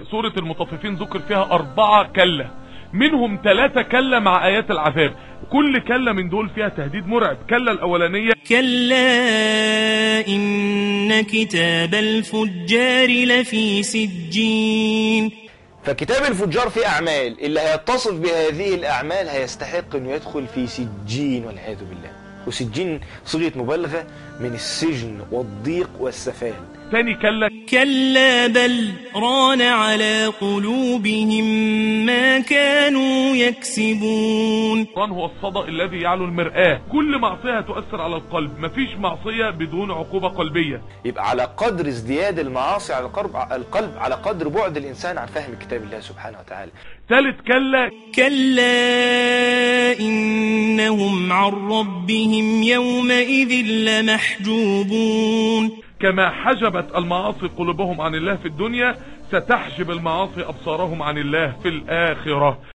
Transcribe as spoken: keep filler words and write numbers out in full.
سورة المطففين ذكر فيها أربعة كلة، منهم ثلاثة كلة مع آيات العذاب، كل كلة من دول فيها تهديد مرعب. كلة الأولانية كلا إن كتاب الفجار لفي سجين. فكتاب الفجار فيه أعمال، اللي هيتصف بهذه الأعمال هيستحق أنه يدخل في سجين والعياذ بالله. وسجين صيغة مبالغة من السجن والضيق والسفال. ثاني كلا كلا بل ران على قلوبهم ما كانوا يكسبون. ران هو الصدى الذي يعلو المرآة، كل معصية تؤثر على القلب، مفيش معصية بدون عقوبة قلبية. يبقى على قدر ازدياد المعاصي على القلب, القلب على قدر بعد الإنسان عن فهم كتاب الله سبحانه وتعالى. ثالث كلا كلا إنهم عن ربهم يومئذ لمحجوبون. كما حجبت المعاصي قلوبهم عن الله في الدنيا، ستحجب المعاصي أبصارهم عن الله في الآخرة.